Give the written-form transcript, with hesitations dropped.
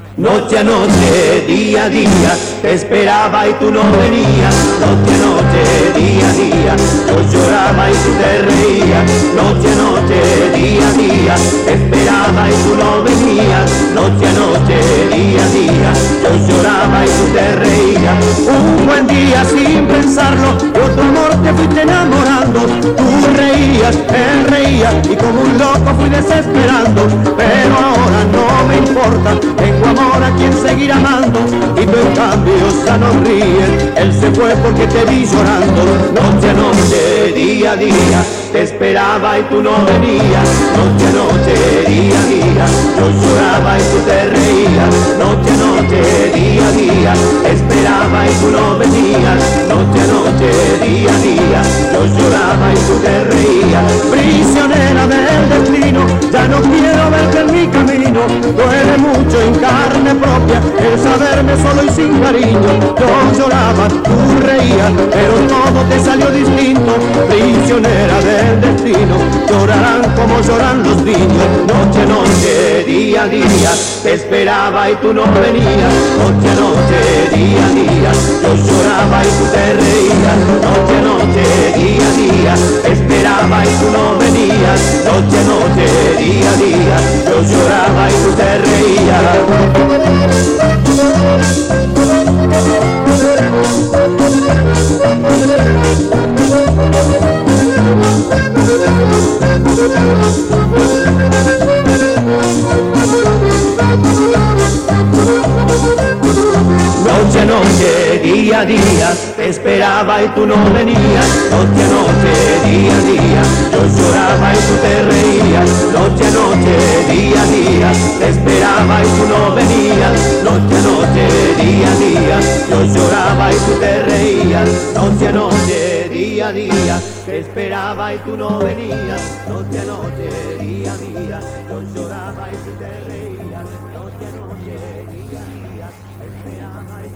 Noche a noche, día a día, te esperaba y tú no venías. Noche a noche, día a día, yo lloraba y tú te reías. Noche a noche, día a día, te esperaba y tú no venías. Noche a noche, día a día, yo lloraba y tú te reías. Un buen día sin pensarlo, por tu amor te fuiste enamorando. Tú reías, él reía y como un loco fui desesperando. Pero ahora no me importa, tengo amor a quien seguir amando. Y tú en cambio ya no ríes, él se fue porque te vi llorando. Noche a noche, día a día, te esperaba y tú no venías. Noche a noche, día a día, yo lloraba y tú te reías. Noche a noche, día a día, te esperaba y tú no venías. Noche a noche, día a día, yo lloraba y tú te reías. Prisionera del destino, ya no quiero verte en mi camino. Duele mucho en carne propia el saberme solo y sin cariño. Yo lloraba, tú reías, pero todo te salió distinto. Prisionera del destino, llorarán como lloran los niños. Noche a noche, día a día, te esperaba y tú no venías. Noche a noche, día a día, yo lloraba y tú te reías. Noche a noche, día a día, te esperaba y tú no venías. Noche a noche, día a día, yo lloraba y tú te reías. Noche a noche, día a día, te esperaba y tú no venías. Noche a noche, día a día, yo lloraba y tú te reías. Noche a noche, día a día, te esperaba y tú no venías. Noche a noche, día a día, yo lloraba y tú te reías. Noche a noche, día a día, te esperaba y tú no venías. Noche a noche, día a día, yo lloraba y tú te reías. Noche a noche, día a día, te esperaba y